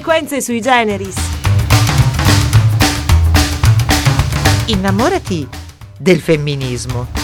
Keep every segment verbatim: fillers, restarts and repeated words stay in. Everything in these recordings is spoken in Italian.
Frequenze sui generis. Innamorati del femminismo.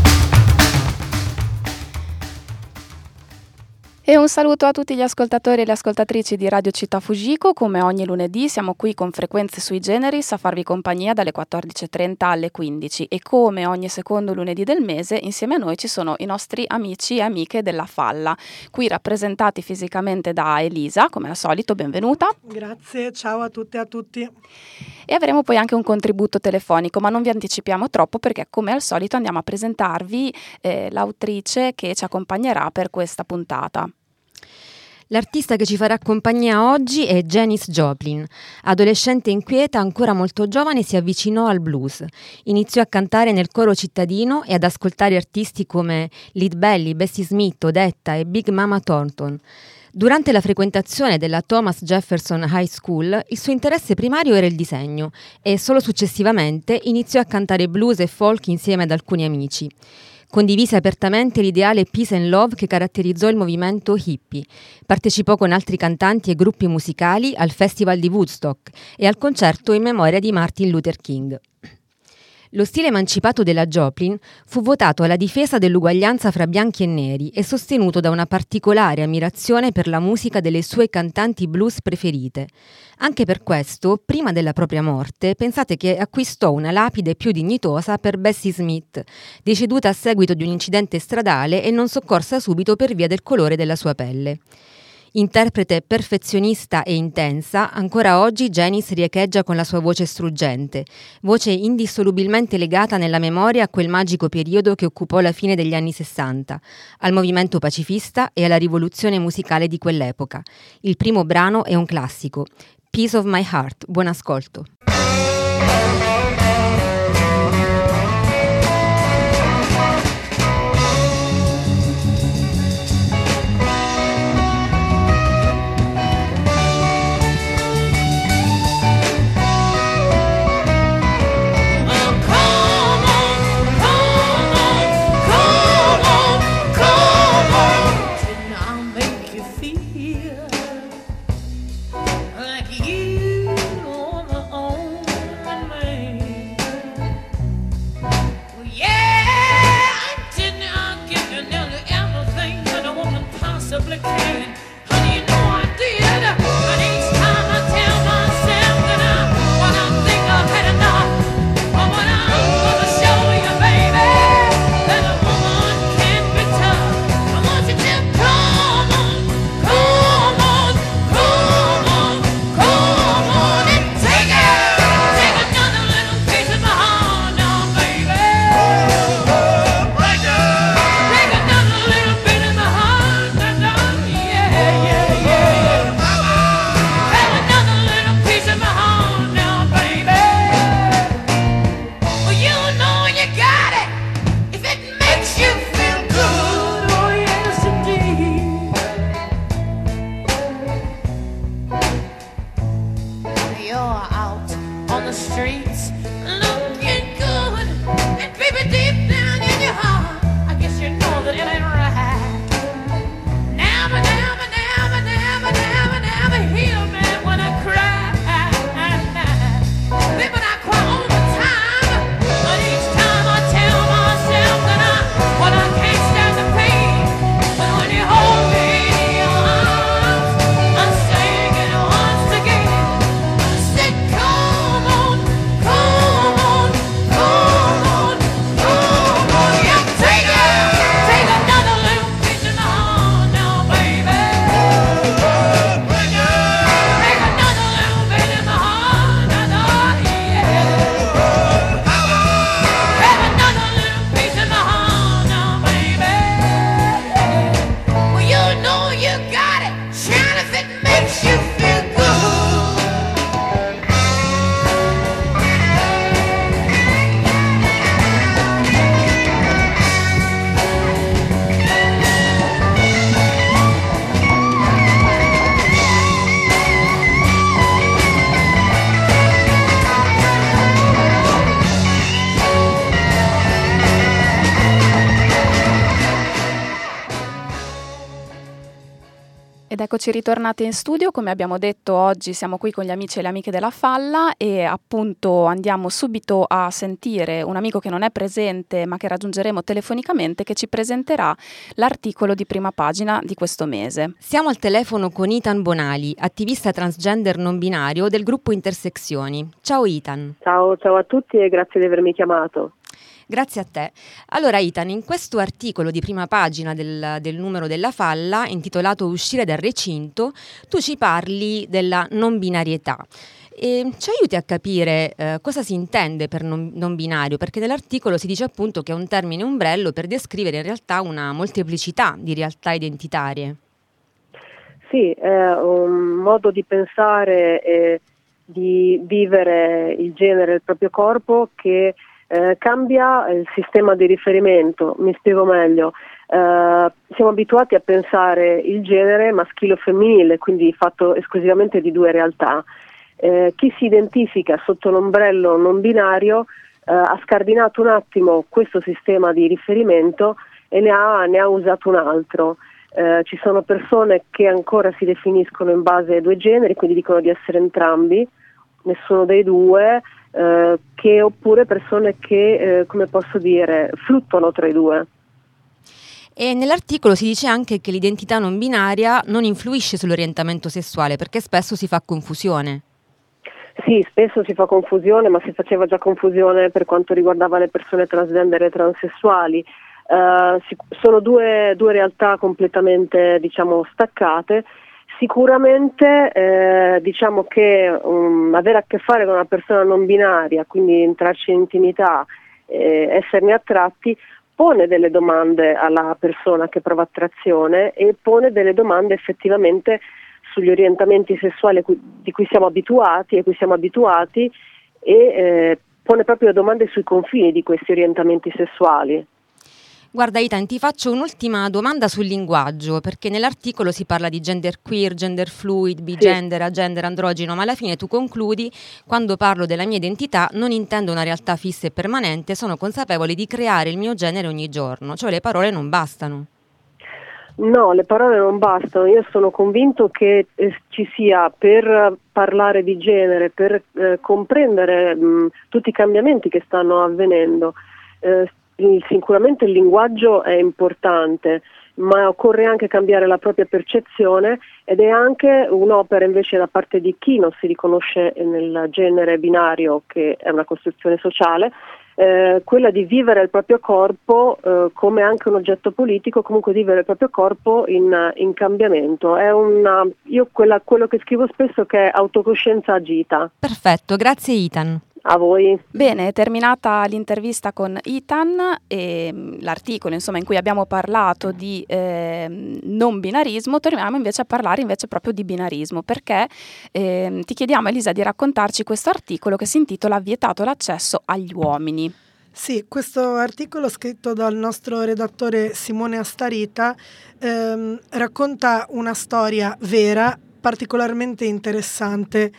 E un saluto a tutti gli ascoltatori e le ascoltatrici di Radio Città Fujiko. Come ogni lunedì siamo qui con Frequenze sui generis a farvi compagnia dalle quattordici e trenta alle quindici, e come ogni secondo lunedì del mese insieme a noi ci sono i nostri amici e amiche della Falla, qui rappresentati fisicamente da Elisa, come al solito. Benvenuta. Grazie, ciao a tutte e a tutti. E avremo poi anche un contributo telefonico, ma non vi anticipiamo troppo perché come al solito andiamo a presentarvi eh, l'autrice che ci accompagnerà per questa puntata. L'artista che ci farà compagnia oggi è Janis Joplin. Adolescente inquieta, ancora molto giovane, si avvicinò al blues. Iniziò a cantare nel coro cittadino e ad ascoltare artisti come Lead Belly, Bessie Smith, Odetta e Big Mama Thornton. Durante la frequentazione della Thomas Jefferson High School, il suo interesse primario era il disegno e solo successivamente iniziò a cantare blues e folk insieme ad alcuni amici. Condivise apertamente l'ideale peace and love che caratterizzò il movimento hippie. Partecipò con altri cantanti e gruppi musicali al Festival di Woodstock e al concerto in memoria di Martin Luther King. Lo stile emancipato della Joplin fu votato alla difesa dell'uguaglianza fra bianchi e neri e sostenuto da una particolare ammirazione per la musica delle sue cantanti blues preferite. Anche per questo, prima della propria morte, pensate che acquistò una lapide più dignitosa per Bessie Smith, deceduta a seguito di un incidente stradale e non soccorsa subito per via del colore della sua pelle. Interprete perfezionista e intensa, ancora oggi Janis riecheggia con la sua voce struggente, voce indissolubilmente legata nella memoria a quel magico periodo che occupò la fine degli anni sessanta, al movimento pacifista e alla rivoluzione musicale di quell'epoca. Il primo brano è un classico, Piece of My Heart. Buon ascolto. Like you on my own. Ed eccoci ritornate in studio, come abbiamo detto oggi siamo qui con gli amici e le amiche della Falla e appunto andiamo subito a sentire un amico che non è presente ma che raggiungeremo telefonicamente, che ci presenterà l'articolo di prima pagina di questo mese. Siamo al telefono con Ethan Bonali, attivista transgender non binario del gruppo Intersezioni. Ciao Ethan. Ciao, ciao a tutti e grazie di avermi chiamato. Grazie a te. Allora Ethan, in questo articolo di prima pagina del, del numero della Falla, intitolato Uscire dal recinto, tu ci parli della non binarietà. E ci aiuti a capire eh, cosa si intende per non, non binario, perché nell'articolo si dice appunto che è un termine ombrello per descrivere in realtà una molteplicità di realtà identitarie. Sì, è un modo di pensare e di vivere il genere, il proprio corpo che Eh, cambia il sistema di riferimento. Mi spiego meglio. Eh, siamo abituati a pensare il genere maschile o femminile, quindi fatto esclusivamente di due realtà. Eh, chi si identifica sotto l'ombrello non binario eh, ha scardinato un attimo questo sistema di riferimento e ne ha, ne ha usato un altro. Eh, ci sono persone che ancora si definiscono in base ai due generi, quindi dicono di essere entrambi, nessuno dei due, Eh, che oppure persone che, eh, come posso dire, fluttuano tra i due. E nell'articolo si dice anche che l'identità non binaria non influisce sull'orientamento sessuale perché spesso si fa confusione. Sì, spesso si fa confusione, ma si faceva già confusione per quanto riguardava le persone transgender e transessuali. Uh, si, sono due, due realtà completamente, diciamo, staccate. Sicuramente eh, diciamo che um, avere a che fare con una persona non binaria, quindi entrarci in intimità, eh, esserne attratti, pone delle domande alla persona che prova attrazione e pone delle domande effettivamente sugli orientamenti sessuali cui, di cui siamo abituati e cui siamo abituati e eh, pone proprio domande sui confini di questi orientamenti sessuali. Guarda Ethan, ti faccio un'ultima domanda sul linguaggio, perché nell'articolo si parla di gender queer, gender fluid, bigender, agender, androgeno, ma alla fine tu concludi: quando parlo della mia identità non intendo una realtà fissa e permanente, sono consapevole di creare il mio genere ogni giorno, cioè le parole non bastano. No, le parole non bastano. Io sono convinto che eh, ci sia, per parlare di genere, per eh, comprendere mh, tutti i cambiamenti che stanno avvenendo, eh, sicuramente il linguaggio è importante, ma occorre anche cambiare la propria percezione ed è anche un'opera invece da parte di chi non si riconosce nel genere binario, che è una costruzione sociale, eh, quella di vivere il proprio corpo eh, come anche un oggetto politico, comunque vivere il proprio corpo in, in cambiamento. È una, io quella, quello che scrivo spesso che è autocoscienza agita. Perfetto, grazie Ethan. A voi. Bene, è terminata l'intervista con Ethan e l'articolo insomma in cui abbiamo parlato di eh, non binarismo. Torniamo invece a parlare invece proprio di binarismo, perché eh, ti chiediamo Elisa di raccontarci questo articolo che si intitola Vietato l'accesso agli uomini. Sì, questo articolo scritto dal nostro redattore Simone Astarita ehm, racconta una storia vera particolarmente interessante.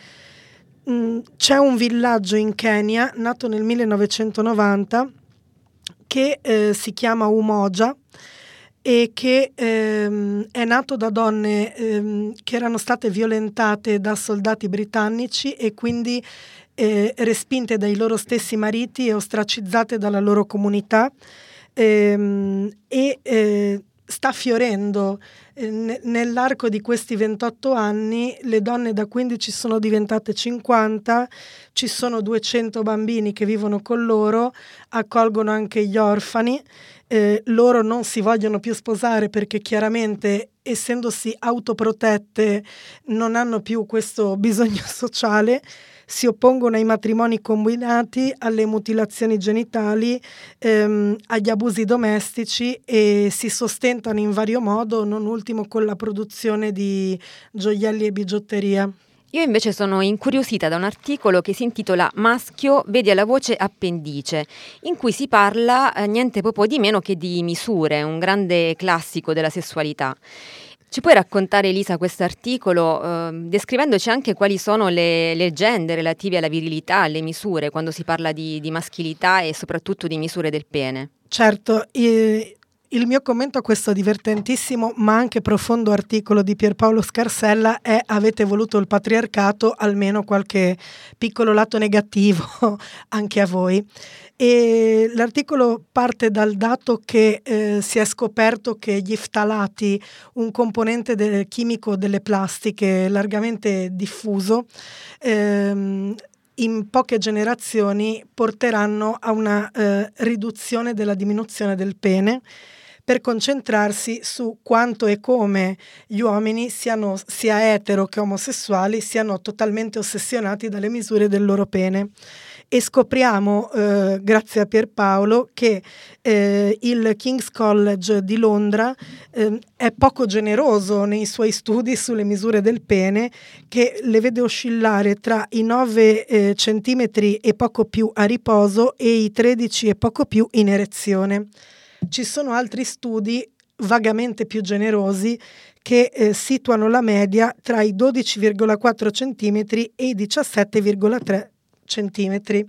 C'è un villaggio in Kenya nato nel millenovecentonovanta che eh, si chiama Umoja e che ehm, è nato da donne ehm, che erano state violentate da soldati britannici e quindi eh, respinte dai loro stessi mariti e ostracizzate dalla loro comunità ehm, e eh, sta fiorendo. Nell'arco di questi ventotto anni le donne da quindici sono diventate cinquanta, ci sono duecento bambini che vivono con loro, accolgono anche gli orfani, eh, loro non si vogliono più sposare perché chiaramente essendosi autoprotette non hanno più questo bisogno sociale, si oppongono ai matrimoni combinati, alle mutilazioni genitali, ehm, agli abusi domestici e si sostentano in vario modo, non ultimo con la produzione di gioielli e bigiotteria. Io invece sono incuriosita da un articolo che si intitola Maschio, vedi alla voce appendice, in cui si parla eh, niente poco di meno che di misure, un grande classico della sessualità. Ci puoi raccontare, Elisa, questo articolo, eh, descrivendoci anche quali sono le leggende relative alla virilità, alle misure, quando si parla di, di maschilità e soprattutto di misure del pene? Certo, eh, Il mio commento a questo divertentissimo ma anche profondo articolo di Pierpaolo Scarsella è: avete voluto il patriarcato, almeno qualche piccolo lato negativo anche a voi. E l'articolo parte dal dato che eh, si è scoperto che gli ftalati, un componente del chimico delle plastiche largamente diffuso, ehm, in poche generazioni porteranno a una eh, riduzione della diminuzione del pene, per concentrarsi su quanto e come gli uomini, siano sia etero che omosessuali, siano totalmente ossessionati dalle misure del loro pene. E scopriamo, eh, grazie a Pierpaolo, che eh, il King's College di Londra eh, è poco generoso nei suoi studi sulle misure del pene, che le vede oscillare tra i nove eh, centimetri e poco più a riposo e i tredici e poco più in erezione. Ci sono altri studi vagamente più generosi che eh, situano la media tra i dodici virgola quattro centimetri e i diciassette virgola tre centimetri.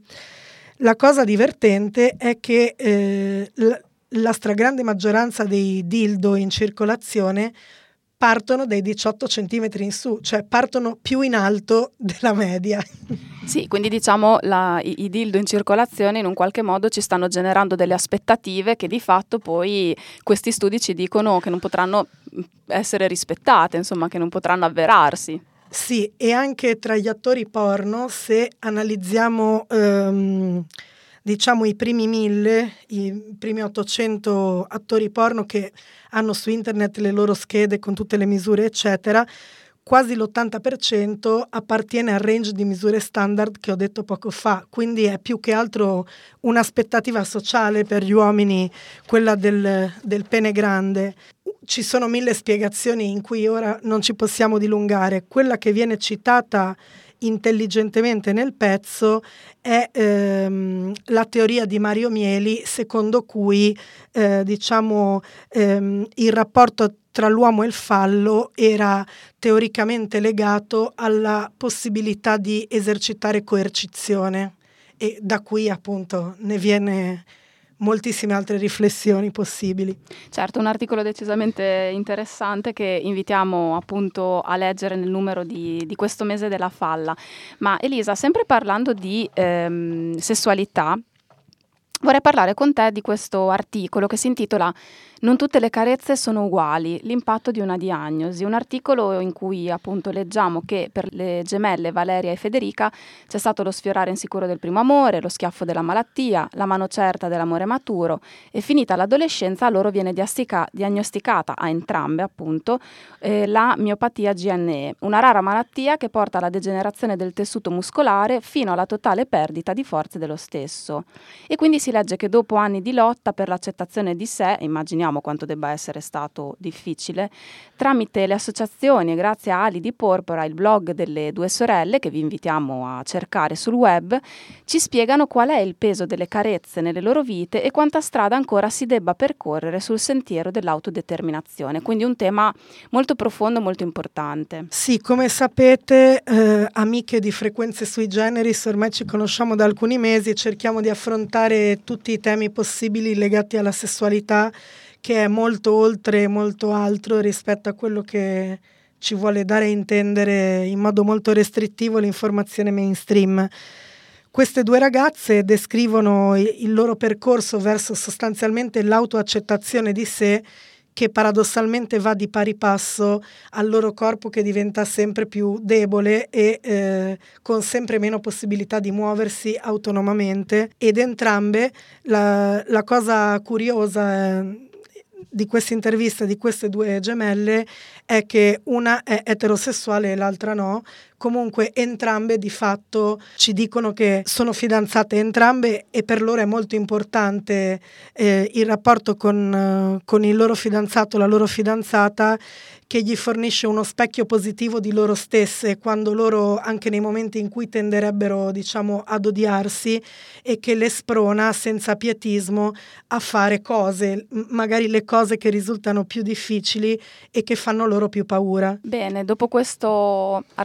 La cosa divertente è che eh, la, la stragrande maggioranza dei dildo in circolazione partono dai diciotto centimetri in su, cioè partono più in alto della media. Sì, quindi diciamo la, i, i dildo in circolazione in un qualche modo ci stanno generando delle aspettative che di fatto poi questi studi ci dicono che non potranno essere rispettate, insomma che non potranno avverarsi. Sì, e anche tra gli attori porno, se analizziamo ehm, diciamo i primi mille, i primi ottocento attori porno che hanno su internet le loro schede con tutte le misure eccetera, quasi l'ottanta per cento appartiene al range di misure standard che ho detto poco fa, quindi è più che altro un'aspettativa sociale per gli uomini, quella del, del pene grande. Ci sono mille spiegazioni in cui ora non ci possiamo dilungare. Quella che viene citata intelligentemente nel pezzo è ehm, la teoria di Mario Mieli, secondo cui eh, diciamo ehm, il rapporto tra l'uomo e il fallo era teoricamente legato alla possibilità di esercitare coercizione, e da qui appunto ne viene moltissime altre riflessioni possibili. Certo, un articolo decisamente interessante che invitiamo appunto a leggere nel numero di, di questo mese della falla. Ma Elisa, sempre parlando di ehm, sessualità, vorrei parlare con te di questo articolo che si intitola "Non tutte le carezze sono uguali, l'impatto di una diagnosi", un articolo in cui appunto leggiamo che per le gemelle Valeria e Federica c'è stato lo sfiorare insicuro del primo amore, lo schiaffo della malattia, la mano certa dell'amore maturo, e finita l'adolescenza a loro viene diastica- diagnosticata a entrambe appunto eh, la miopatia G N E, una rara malattia che porta alla degenerazione del tessuto muscolare fino alla totale perdita di forze dello stesso. E quindi si legge che dopo anni di lotta per l'accettazione di sé, immaginiamo quanto debba essere stato difficile, tramite le associazioni e grazie a Ali di Porpora, il blog delle due sorelle, che vi invitiamo a cercare sul web, ci spiegano qual è il peso delle carezze nelle loro vite e quanta strada ancora si debba percorrere sul sentiero dell'autodeterminazione. Quindi un tema molto profondo, molto importante. Sì, come sapete, eh, amiche di Frequenze Sui Generis, ormai ci conosciamo da alcuni mesi, cerchiamo di affrontare tutti i temi possibili legati alla sessualità, che è molto oltre e molto altro rispetto a quello che ci vuole dare a intendere in modo molto restrittivo l'informazione mainstream. Queste due ragazze descrivono il loro percorso verso sostanzialmente l'autoaccettazione di sé, che paradossalmente va di pari passo al loro corpo che diventa sempre più debole e eh, con sempre meno possibilità di muoversi autonomamente, ed entrambe, la, la cosa curiosa eh, di questa intervista di queste due gemelle è che una è eterosessuale e l'altra no. Comunque entrambe di fatto ci dicono che sono fidanzate entrambe e per loro è molto importante eh, il rapporto con, uh, con il loro fidanzato, la loro fidanzata, che gli fornisce uno specchio positivo di loro stesse quando loro, anche nei momenti in cui tenderebbero diciamo ad odiarsi, e che le sprona senza pietismo a fare cose, magari le cose che risultano più difficili e che fanno loro più paura. Bene, dopo questo articolo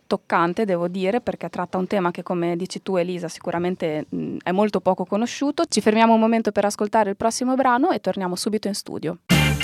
toccante, devo dire, perché tratta un tema che, come dici tu Elisa, sicuramente mh, è molto poco conosciuto. Ci fermiamo un momento per ascoltare il prossimo brano e torniamo subito in studio.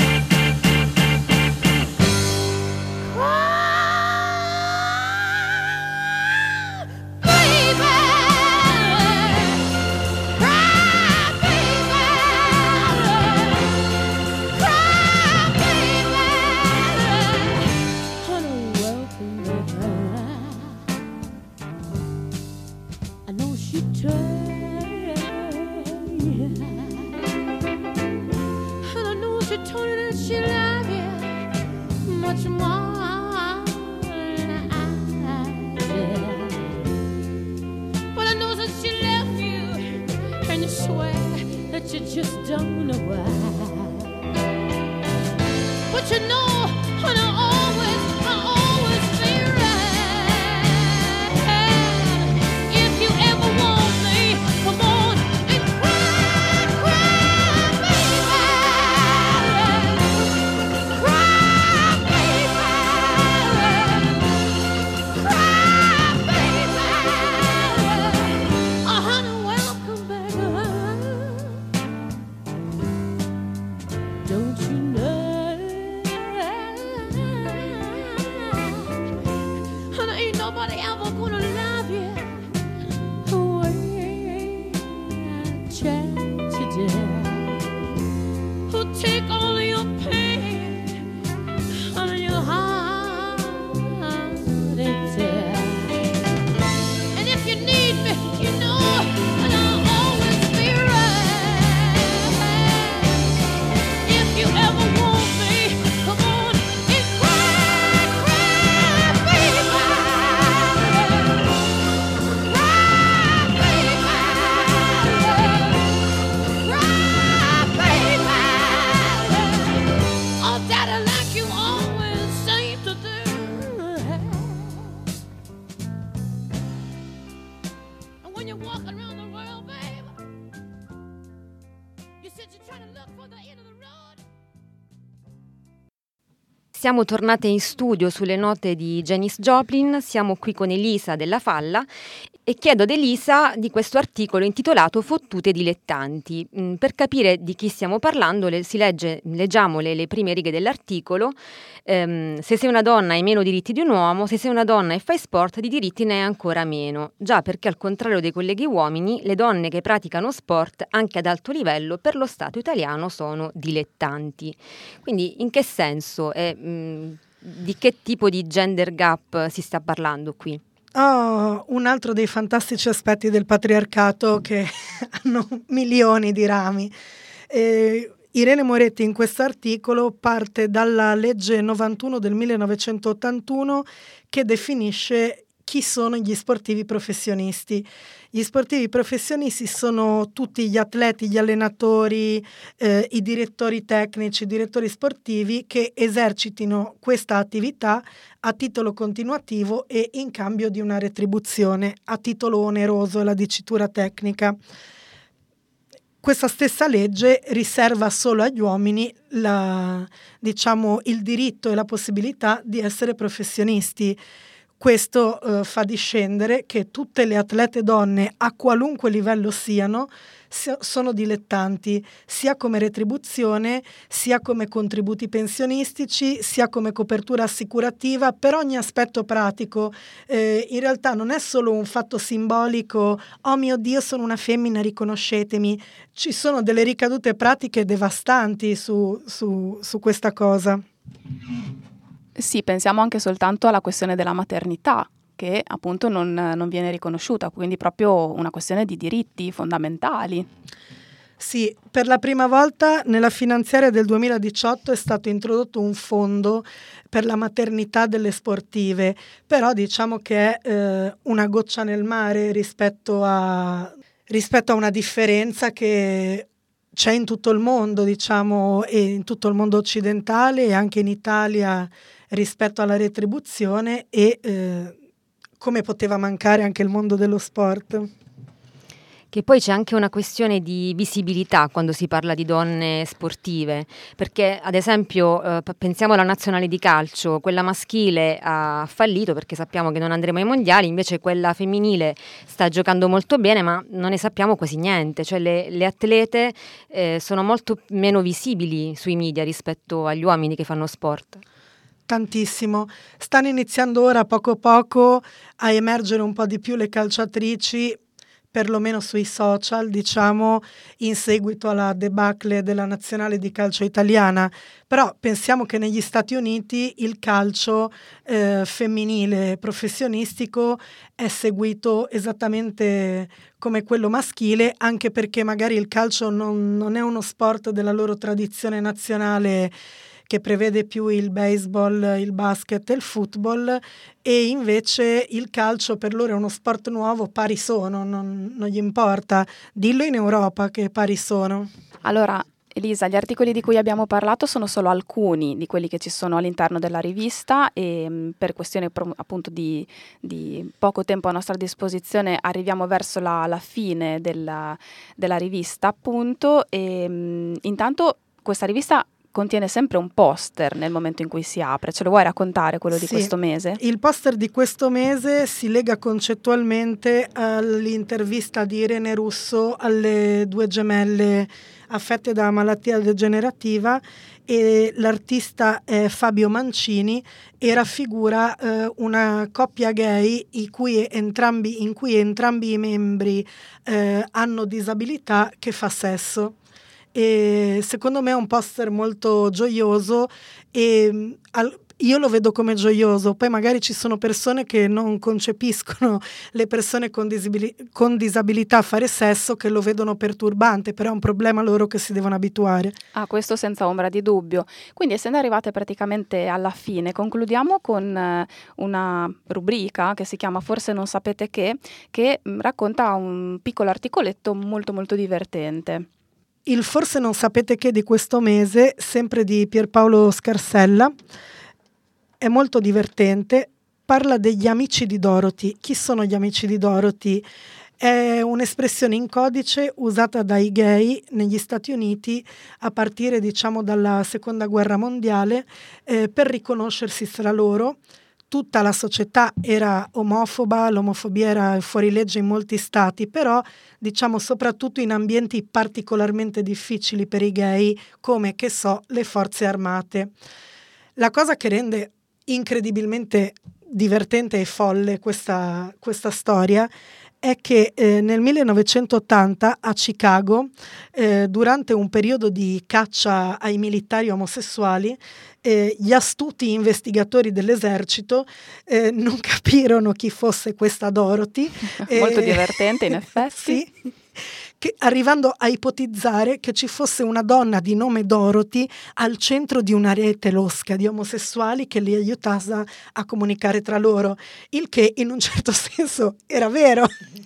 You just don't know why. But you know, honey, always, I always be right. If you ever want me, come on and cry, cry, baby. Cry, baby. Cry, baby. Oh, honey, welcome back. Don't you know? Honey, ain't nobody ever gonna love you the way I tried today. Who'll take all your pain out of your heart and tear. And if you need me, you know, and I'll always be right. If you ever want me, come on and cry, cry, baby. Cry, baby. Cry, baby. Oh, daddy, like you always seem to do. And when you're walking around the world, baby, you said you're trying to look for the end of the road. Siamo tornate in studio sulle note di Janis Joplin, siamo qui con Elisa della Falla e chiedo ad Elisa di questo articolo intitolato Fottute dilettanti. Mm, Per capire di chi stiamo parlando, le- si legge, leggiamo le, le prime righe dell'articolo. Ehm, se sei una donna hai meno diritti di un uomo, se sei una donna e fai sport di diritti ne hai ancora meno. Già perché al contrario dei colleghi uomini, le donne che praticano sport anche ad alto livello per lo Stato italiano sono dilettanti. Quindi in che senso e mh, di che tipo di gender gap si sta parlando qui? Oh, un altro dei fantastici aspetti del patriarcato che hanno milioni di rami. Eh, Irene Moretti in questo articolo parte dalla legge novantuno del millenovecentottantuno che definisce chi sono gli sportivi professionisti. Gli sportivi professionisti sono tutti gli atleti, gli allenatori, eh, i direttori tecnici, i direttori sportivi che esercitino questa attività a titolo continuativo e in cambio di una retribuzione a titolo oneroso, è la dicitura tecnica. Questa stessa legge riserva solo agli uomini la, diciamo, il diritto e la possibilità di essere professionisti. Questo eh, fa discendere che tutte le atlete donne, a qualunque livello siano, si- sono dilettanti, sia come retribuzione, sia come contributi pensionistici, sia come copertura assicurativa, per ogni aspetto pratico. Eh, in realtà non è solo un fatto simbolico, oh mio Dio sono una femmina, riconoscetemi, ci sono delle ricadute pratiche devastanti su, su, su questa cosa. Sì, pensiamo anche soltanto alla questione della maternità, che appunto non, non viene riconosciuta, quindi proprio una questione di diritti fondamentali. Sì, per la prima volta nella finanziaria del duemiladiciotto è stato introdotto un fondo per la maternità delle sportive, però diciamo che è eh, una goccia nel mare rispetto a, rispetto a una differenza che c'è in tutto il mondo, diciamo, e in tutto il mondo occidentale e anche in Italia rispetto alla retribuzione e eh, come poteva mancare anche il mondo dello sport. Che poi c'è anche una questione di visibilità quando si parla di donne sportive, perché ad esempio eh, p- pensiamo alla nazionale di calcio, quella maschile ha fallito perché sappiamo che non andremo ai mondiali, invece quella femminile sta giocando molto bene, ma non ne sappiamo quasi niente, cioè le, le atlete eh, sono molto meno visibili sui media rispetto agli uomini che fanno sport. Tantissimo. Stanno iniziando ora poco poco a emergere un po' di più le calciatrici, perlomeno sui social, diciamo, in seguito alla debacle della nazionale di calcio italiana. Però pensiamo che negli Stati Uniti il calcio eh, femminile professionistico è seguito esattamente come quello maschile, anche perché magari il calcio non, non è uno sport della loro tradizione nazionale, che prevede più il baseball, il basket e il football, e invece il calcio per loro è uno sport nuovo, pari sono, non, non gli importa. Dillo in Europa che pari sono. Allora, Elisa, gli articoli di cui abbiamo parlato sono solo alcuni di quelli che ci sono all'interno della rivista e mh, per questione pro, appunto di, di poco tempo a nostra disposizione arriviamo verso la, la fine della, della rivista, appunto, e mh, intanto questa rivista contiene sempre un poster nel momento in cui si apre. Ce lo vuoi raccontare quello Sì, di questo mese? Il poster di questo mese si lega concettualmente all'intervista di Irene Russo alle due gemelle affette da malattia degenerativa, e l'artista è Fabio Mancini e raffigura eh, una coppia gay in cui entrambi, in cui entrambi i membri eh, hanno disabilità, che fa sesso. E secondo me è un poster molto gioioso e al, io lo vedo come gioioso. Poi magari ci sono persone che non concepiscono le persone con, disabili- con disabilità fare sesso, che lo vedono perturbante, però è un problema loro che si devono abituare. Ah, questo senza ombra di dubbio. Quindi, essendo arrivate praticamente alla fine, concludiamo con eh, una rubrica che si chiama Forse non sapete che, che mh, racconta un piccolo articoletto molto molto divertente. Il Forse non sapete che di questo mese, sempre di Pierpaolo Scarsella, è molto divertente, parla degli amici di Dorothy. Chi sono gli amici di Dorothy? È un'espressione in codice usata dai gay negli Stati Uniti a partire, diciamo, dalla Seconda Guerra Mondiale eh, per riconoscersi tra loro. Tutta la società era omofoba, l'omofobia era fuorilegge in molti stati, però diciamo soprattutto in ambienti particolarmente difficili per i gay, come, che so, le forze armate. La cosa che rende incredibilmente divertente e folle questa, questa storia è che eh, nel millenovecentottanta a Chicago, eh, durante un periodo di caccia ai militari omosessuali, eh, gli astuti investigatori dell'esercito eh, non capirono chi fosse questa Dorothy. Molto eh, divertente, in effetti. Sì, che, arrivando a ipotizzare che ci fosse una donna di nome Dorothy al centro di una rete losca di omosessuali che li aiutasse a comunicare tra loro, il che in un certo senso era vero.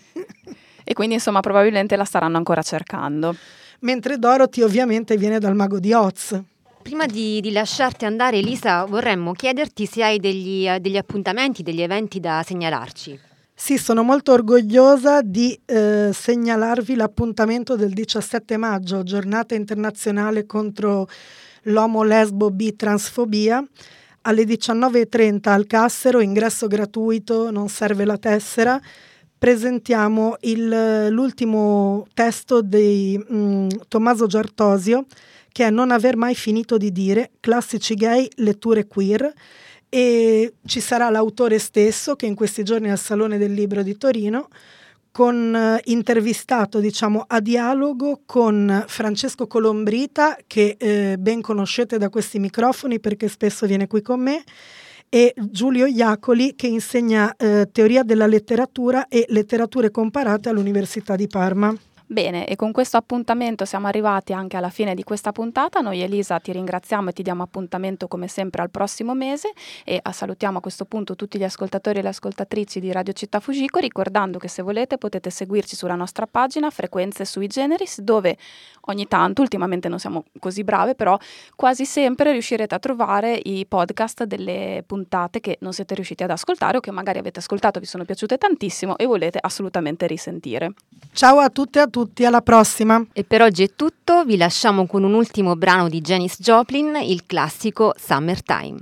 E quindi insomma probabilmente la staranno ancora cercando. Mentre Dorothy ovviamente viene dal mago di Oz. Prima di, di lasciarti andare, Elisa, vorremmo chiederti se hai degli, degli appuntamenti, degli eventi da segnalarci. Sì, sono molto orgogliosa di eh, segnalarvi l'appuntamento del diciassette maggio, giornata internazionale contro l'omo, lesbo, bi, transfobia, alle diciannove e trenta al Cassero, ingresso gratuito, non serve la tessera. Presentiamo il, l'ultimo testo di mh, Tommaso Giartosio, che è Non aver mai finito di dire, classici gay, letture queer, e ci sarà l'autore stesso che in questi giorni è al Salone del Libro di Torino, con eh, intervistato, diciamo, a dialogo con Francesco Colombrita, che eh, ben conoscete da questi microfoni perché spesso viene qui con me, e Giulio Iacoli, che insegna eh, teoria della letteratura e letterature comparate all'Università di Parma. Bene, e con questo appuntamento siamo arrivati anche alla fine di questa puntata. Noi Elisa ti ringraziamo e ti diamo appuntamento come sempre al prossimo mese e a salutiamo a questo punto tutti gli ascoltatori e le ascoltatrici di Radio Città Fujiko, ricordando che se volete potete seguirci sulla nostra pagina Frequenze sui Generis, dove ogni tanto, ultimamente non siamo così brave, però quasi sempre riuscirete a trovare i podcast delle puntate che non siete riusciti ad ascoltare o che magari avete ascoltato, vi sono piaciute tantissimo e volete assolutamente risentire. Ciao a tutte e a tutti, alla prossima! E per oggi è tutto, vi lasciamo con un ultimo brano di Janis Joplin, il classico Summertime.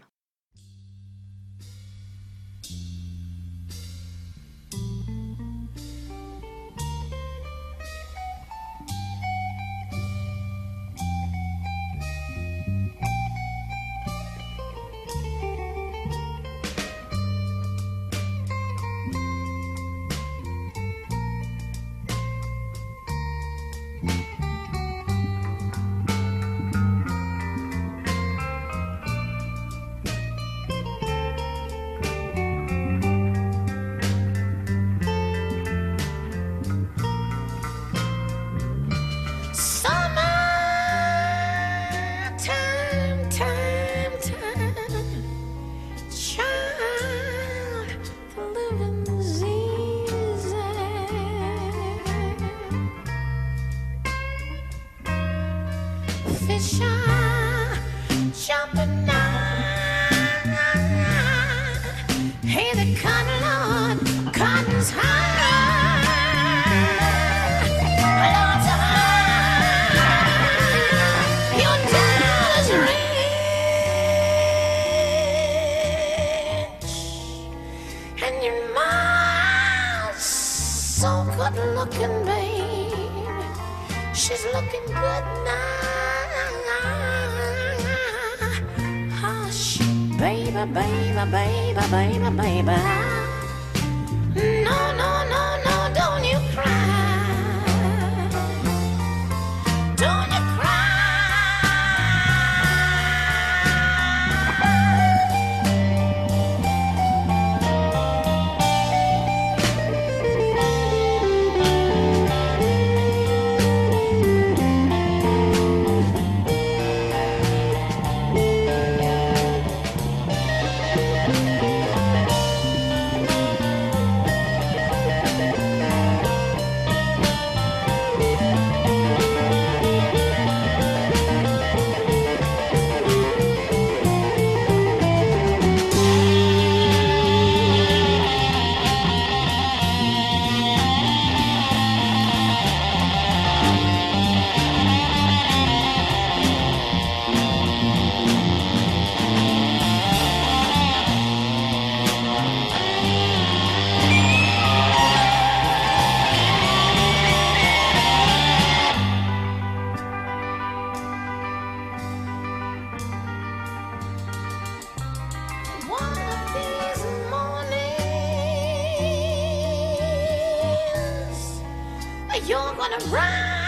Fish are jumping now. Hey, the cotton, Lord, cotton's high. Lord's high. Your dollar's rich, and your mom's so good looking, babe. She's looking good now. Hush, baby, baby, baby, baby, baby. No, no, no, no, don't you cry. Don't you cry. You're gonna run.